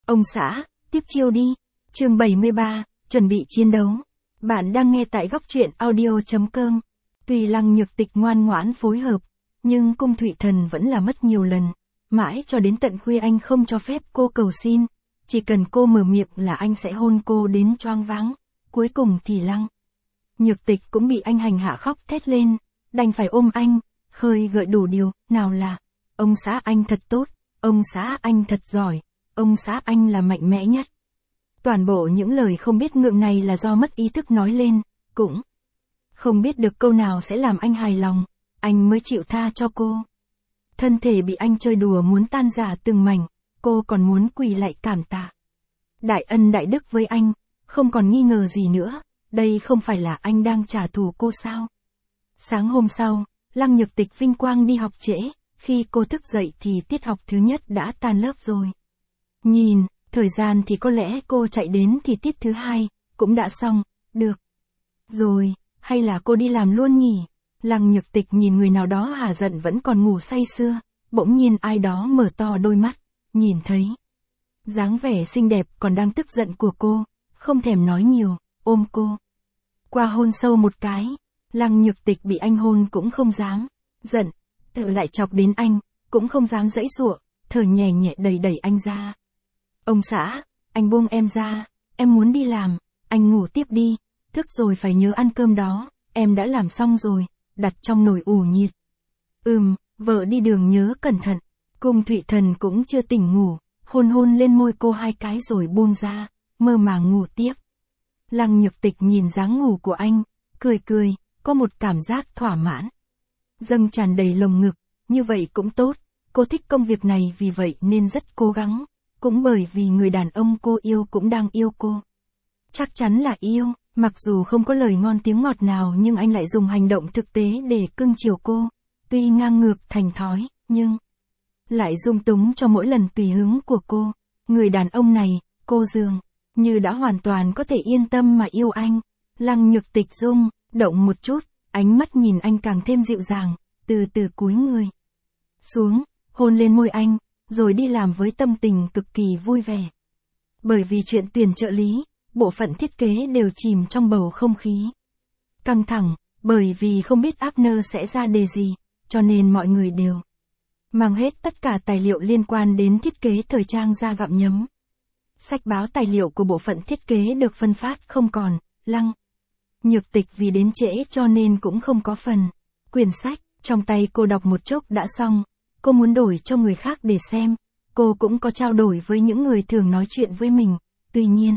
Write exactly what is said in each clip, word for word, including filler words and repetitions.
Ông xã, tiếp chiêu đi. Chương bảy mươi ba, chuẩn bị chiến đấu. Bạn đang nghe tại góc truyện audio chấm com. Tuy Lăng Nhược Tịch ngoan ngoãn phối hợp, nhưng Cung Thụy Thần vẫn là mất nhiều lần. Mãi cho đến tận khuya anh không cho phép cô cầu xin. Chỉ cần cô mở miệng là anh sẽ hôn cô đến choáng váng. Cuối cùng thì Lăng Nhược Tịch cũng bị anh hành hạ khóc thét lên. Đành phải ôm anh, khơi gợi đủ điều. Nào là, ông xã anh thật tốt, ông xã anh thật giỏi, ông xã anh là mạnh mẽ nhất. Toàn bộ những lời không biết ngượng này là do mất ý thức nói lên, cũng không biết được câu nào sẽ làm anh hài lòng, anh mới chịu tha cho cô. Thân thể bị anh chơi đùa muốn tan rã từng mảnh, cô còn muốn quỳ lại cảm tạ. Đại ân đại đức với anh, không còn nghi ngờ gì nữa, đây không phải là anh đang trả thù cô sao? Sáng hôm sau, Lăng Nhược Tịch vinh quang đi học trễ, khi cô thức dậy thì tiết học thứ nhất đã tan lớp rồi. Nhìn, thời gian thì có lẽ cô chạy đến thì tiết thứ hai, cũng đã xong, được. Rồi, hay là cô đi làm luôn nhỉ? Lăng Nhược Tịch nhìn người nào đó hả giận vẫn còn ngủ say sưa, bỗng nhiên ai đó mở to đôi mắt, nhìn thấy dáng vẻ xinh đẹp còn đang tức giận của cô, không thèm nói nhiều, ôm cô qua hôn sâu một cái. Lăng Nhược Tịch bị anh hôn cũng không dám giận, tự lại chọc đến anh, cũng không dám giãy giụa, thở nhẹ nhẹ đẩy đẩy anh ra. Ông xã, anh buông em ra, em muốn đi làm, anh ngủ tiếp đi, thức rồi phải nhớ ăn cơm đó, em đã làm xong rồi, đặt trong nồi ủ nhiệt. Ừm, vợ đi đường nhớ cẩn thận. Cung Thụy Thần cũng chưa tỉnh ngủ, hôn hôn lên môi cô hai cái rồi buông ra, mơ màng ngủ tiếp. Lăng Nhược Tịch nhìn dáng ngủ của anh, cười cười, có một cảm giác thỏa mãn dâng tràn đầy lồng ngực, như vậy cũng tốt, cô thích công việc này vì vậy nên rất cố gắng, cũng bởi vì người đàn ông cô yêu cũng đang yêu cô. Chắc chắn là yêu, mặc dù không có lời ngon tiếng ngọt nào nhưng anh lại dùng hành động thực tế để cưng chiều cô, tuy ngang ngược thành thói, nhưng lại dung túng cho mỗi lần tùy hứng của cô. Người đàn ông này, cô dường như đã hoàn toàn có thể yên tâm mà yêu anh. Lăng Nhược Tịch rung động một chút, ánh mắt nhìn anh càng thêm dịu dàng, từ từ cúi người xuống, hôn lên môi anh, rồi đi làm với tâm tình cực kỳ vui vẻ. Bởi vì chuyện tuyển trợ lý, bộ phận thiết kế đều chìm trong bầu không khí căng thẳng, bởi vì không biết Abner sẽ ra đề gì, cho nên mọi người đều mang hết tất cả tài liệu liên quan đến thiết kế thời trang ra gặm nhấm. Sách báo tài liệu của bộ phận thiết kế được phân phát không còn, Lăng Nhược Tịch vì đến trễ cho nên cũng không có phần. Quyển sách, trong tay cô đọc một chốc đã xong, cô muốn đổi cho người khác để xem. Cô cũng có trao đổi với những người thường nói chuyện với mình, tuy nhiên,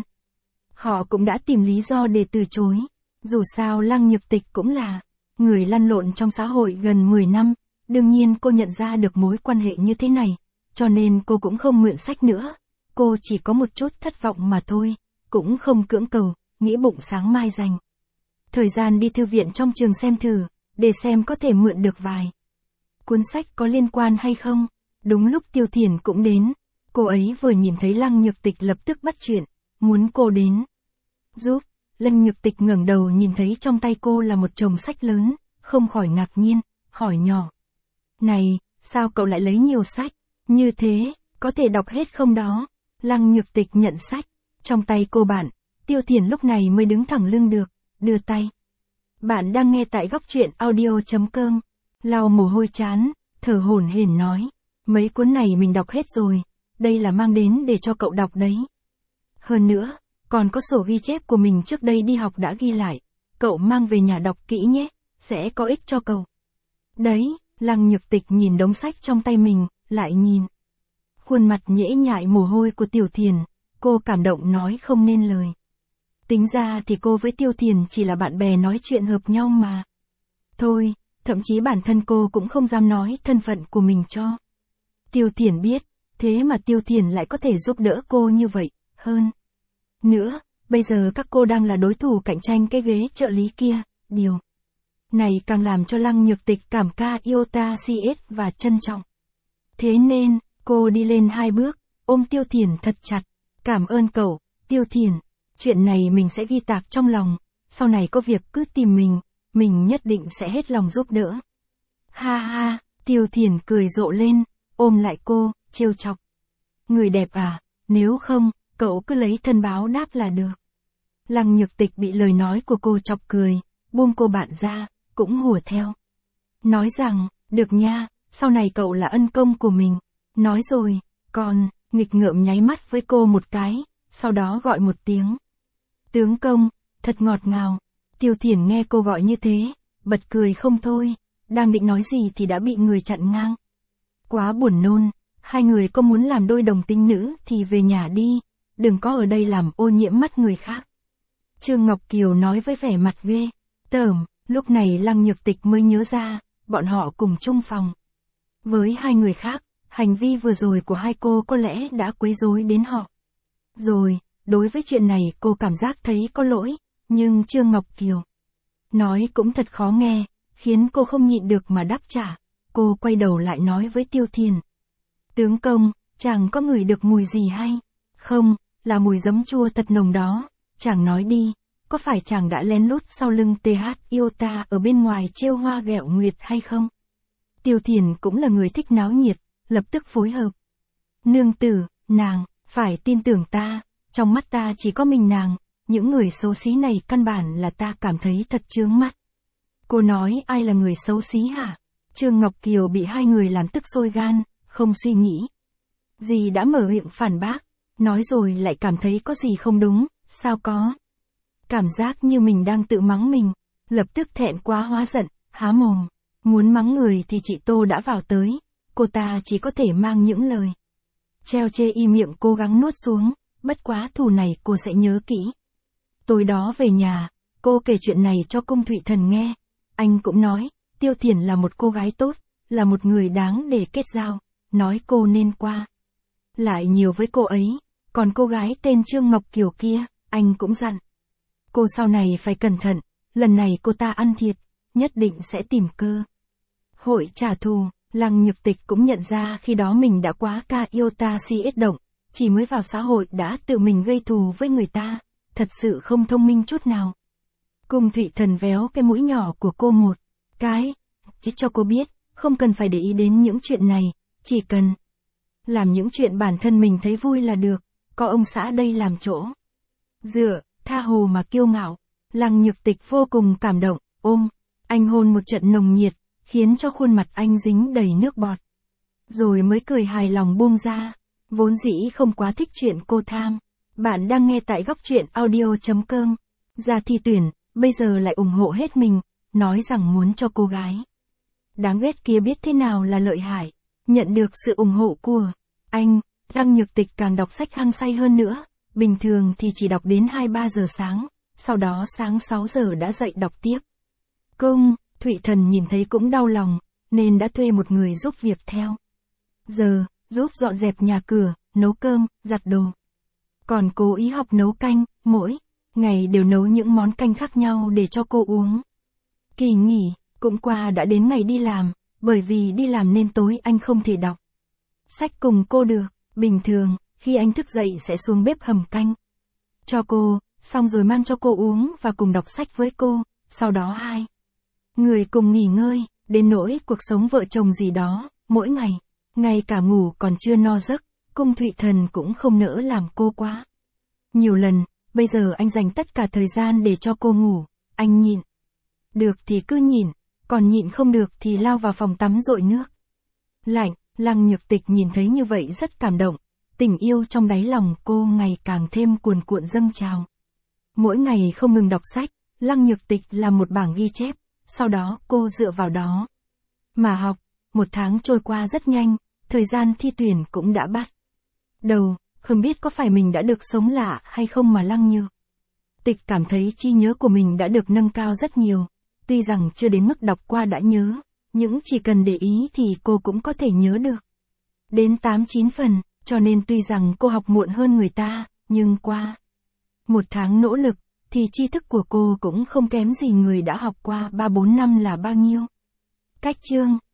họ cũng đã tìm lý do để từ chối. Dù sao Lăng Nhược Tịch cũng là người lăn lộn trong xã hội gần mười năm, đương nhiên cô nhận ra được mối quan hệ như thế này, cho nên cô cũng không mượn sách nữa. Cô chỉ có một chút thất vọng mà thôi, cũng không cưỡng cầu, nghĩ bụng sáng mai dành thời gian đi thư viện trong trường xem thử, để xem có thể mượn được vài cuốn sách có liên quan hay không. Đúng lúc Tiêu Thiển cũng đến, cô ấy vừa nhìn thấy Lăng Nhược Tịch lập tức bắt chuyện, muốn cô đến giúp. Lăng Nhược Tịch ngẩng đầu nhìn thấy trong tay cô là một chồng sách lớn, không khỏi ngạc nhiên, hỏi nhỏ: "Này, sao cậu lại lấy nhiều sách như thế, có thể đọc hết không đó?" Lăng Nhược Tịch nhận sách trong tay cô bạn, Tiêu Thiển lúc này mới đứng thẳng lưng được, đưa tay. Bạn đang nghe tại góc truyện audio chấm com. Lau mồ hôi chán, thở hổn hển nói: "Mấy cuốn này mình đọc hết rồi, đây là mang đến để cho cậu đọc đấy. Hơn nữa, còn có sổ ghi chép của mình trước đây đi học đã ghi lại, cậu mang về nhà đọc kỹ nhé, sẽ có ích cho cậu." Đấy, Lăng Nhược Tịch nhìn đống sách trong tay mình, lại nhìn khuôn mặt nhễ nhại mồ hôi của Tiểu Thiền, cô cảm động nói không nên lời. Tính ra thì cô với Tiêu Thiền chỉ là bạn bè nói chuyện hợp nhau mà thôi, thậm chí bản thân cô cũng không dám nói thân phận của mình cho Tiêu Thiền biết, thế mà Tiêu Thiền lại có thể giúp đỡ cô như vậy. Hơn nữa, bây giờ các cô đang là đối thủ cạnh tranh cái ghế trợ lý kia, điều này càng làm cho Lăng Nhược Tịch cảm ca iota cs và trân trọng. Thế nên, cô đi lên hai bước, ôm Tiêu Thiền thật chặt. "Cảm ơn cậu, Tiêu Thiền. Chuyện này mình sẽ ghi tạc trong lòng, sau này có việc cứ tìm mình, mình nhất định sẽ hết lòng giúp đỡ." Ha ha, Tiêu Thiền cười rộ lên, ôm lại cô, trêu chọc. "Người đẹp à, nếu không, cậu cứ lấy thân báo đáp là được. Lăng Nhược Tịch bị lời nói của cô chọc cười, buông cô bạn ra, cũng hùa theo. Nói rằng, được nha, sau này cậu là ân công của mình. Nói rồi, còn, nghịch ngợm nháy mắt với cô một cái, sau đó gọi một tiếng. Tướng công, thật ngọt ngào. Tiêu Thiển nghe cô gọi như thế, bật cười không thôi, đang định nói gì thì đã bị người chặn ngang. Quá buồn nôn, hai người có muốn làm đôi đồng tính nữ thì về nhà đi, đừng có ở đây làm ô nhiễm mắt người khác. Trương Ngọc Kiều nói với vẻ mặt ghê tởm, lúc này Lăng Nhược Tịch mới nhớ ra, bọn họ cùng chung phòng. Với hai người khác, hành vi vừa rồi của hai cô có lẽ đã quấy rối đến họ. Rồi, đối với chuyện này cô cảm giác thấy có lỗi, nhưng Trương Ngọc Kiều nói cũng thật khó nghe, khiến cô không nhịn được mà đáp trả. Cô quay đầu lại nói với Tiêu Thiền. Tướng công, chàng có ngửi được mùi gì hay? Không, là mùi giấm chua thật nồng đó. Chàng nói đi, có phải chàng đã lén lút sau lưng tê hát yêu ta ở bên ngoài trêu hoa ghẹo nguyệt hay không? Tiêu Thiền cũng là người thích náo nhiệt, lập tức phối hợp. Nương tử, nàng, phải tin tưởng ta, trong mắt ta chỉ có mình nàng, những người xấu xí này căn bản là ta cảm thấy thật chướng mắt. Cô nói ai là người xấu xí hả? Trương Ngọc Kiều bị hai người làm tức sôi gan, không suy nghĩ. Dì đã mở miệng phản bác, nói rồi lại cảm thấy có gì không đúng, sao có? Cảm giác như mình đang tự mắng mình, lập tức thẹn quá hóa giận, há mồm. Muốn mắng người thì chị Tô đã vào tới, cô ta chỉ có thể mang những lời treo chê y miệng cố gắng nuốt xuống, bất quá thù này cô sẽ nhớ kỹ. Tối đó về nhà, cô kể chuyện này cho Cung Thụy Thần nghe, anh cũng nói, Tiêu Thiển là một cô gái tốt, là một người đáng để kết giao, nói cô nên qua lại nhiều với cô ấy, còn cô gái tên Trương Ngọc Kiều kia, anh cũng dặn. Cô sau này phải cẩn thận, lần này cô ta ăn thiệt, nhất định sẽ tìm cơ hội trả thù. Lăng Nhược Tịch cũng nhận ra khi đó mình đã quá ca yêu ta si ít động, chỉ mới vào xã hội đã tự mình gây thù với người ta, thật sự không thông minh chút nào. Cung Thụy Thần véo cái mũi nhỏ của cô một cái, chỉ cho cô biết, không cần phải để ý đến những chuyện này, chỉ cần làm những chuyện bản thân mình thấy vui là được, có ông xã đây làm chỗ dựa, tha hồ mà kiêu ngạo. Lăng Nhược Tịch vô cùng cảm động, ôm anh hôn một trận nồng nhiệt, khiến cho khuôn mặt anh dính đầy nước bọt. Rồi mới cười hài lòng buông ra, vốn dĩ không quá thích chuyện cô tham. Bạn đang nghe tại góc truyện audio chấm com. Ra thi tuyển, bây giờ lại ủng hộ hết mình, nói rằng muốn cho cô gái đáng ghét kia biết thế nào là lợi hại. Nhận được sự ủng hộ của anh, Lăng Nhược Tịch càng đọc sách hăng say hơn nữa, bình thường thì chỉ đọc đến hai ba giờ sáng, sau đó sáng sáu giờ đã dậy đọc tiếp. Cung Thụy Thần nhìn thấy cũng đau lòng, nên đã thuê một người giúp việc theo giờ, giúp dọn dẹp nhà cửa, nấu cơm, giặt đồ. Còn cố ý học nấu canh, mỗi ngày đều nấu những món canh khác nhau để cho cô uống. Kỳ nghỉ, cũng qua đã đến ngày đi làm, bởi vì đi làm nên tối anh không thể đọc sách cùng cô được. Bình thường, khi anh thức dậy sẽ xuống bếp hầm canh cho cô, xong rồi mang cho cô uống và cùng đọc sách với cô, sau đó hai người cùng nghỉ ngơi, đến nỗi cuộc sống vợ chồng gì đó, mỗi ngày, ngay cả ngủ còn chưa no giấc, Cung Thụy Thần cũng không nỡ làm cô quá nhiều lần. Bây giờ anh dành tất cả thời gian để cho cô ngủ, anh nhịn được thì cứ nhịn, còn nhịn không được thì lao vào phòng tắm dội nước lạnh. Lăng Nhược Tịch nhìn thấy như vậy rất cảm động, tình yêu trong đáy lòng cô ngày càng thêm cuồn cuộn dâng trào. Mỗi ngày không ngừng đọc sách, Lăng Nhược Tịch làm một bảng ghi chép, sau đó cô dựa vào đó mà học. Một tháng trôi qua rất nhanh, thời gian thi tuyển cũng đã bắt đầu, không biết có phải mình đã được sống lạ hay không mà Lăng Nhược Tịch cảm thấy trí nhớ của mình đã được nâng cao rất nhiều, tuy rằng chưa đến mức đọc qua đã nhớ, nhưng chỉ cần để ý thì cô cũng có thể nhớ được đến tám chín phần, cho nên tuy rằng cô học muộn hơn người ta, nhưng qua một tháng nỗ lực, thì tri thức của cô cũng không kém gì người đã học qua ba bốn năm là bao nhiêu. Cách chương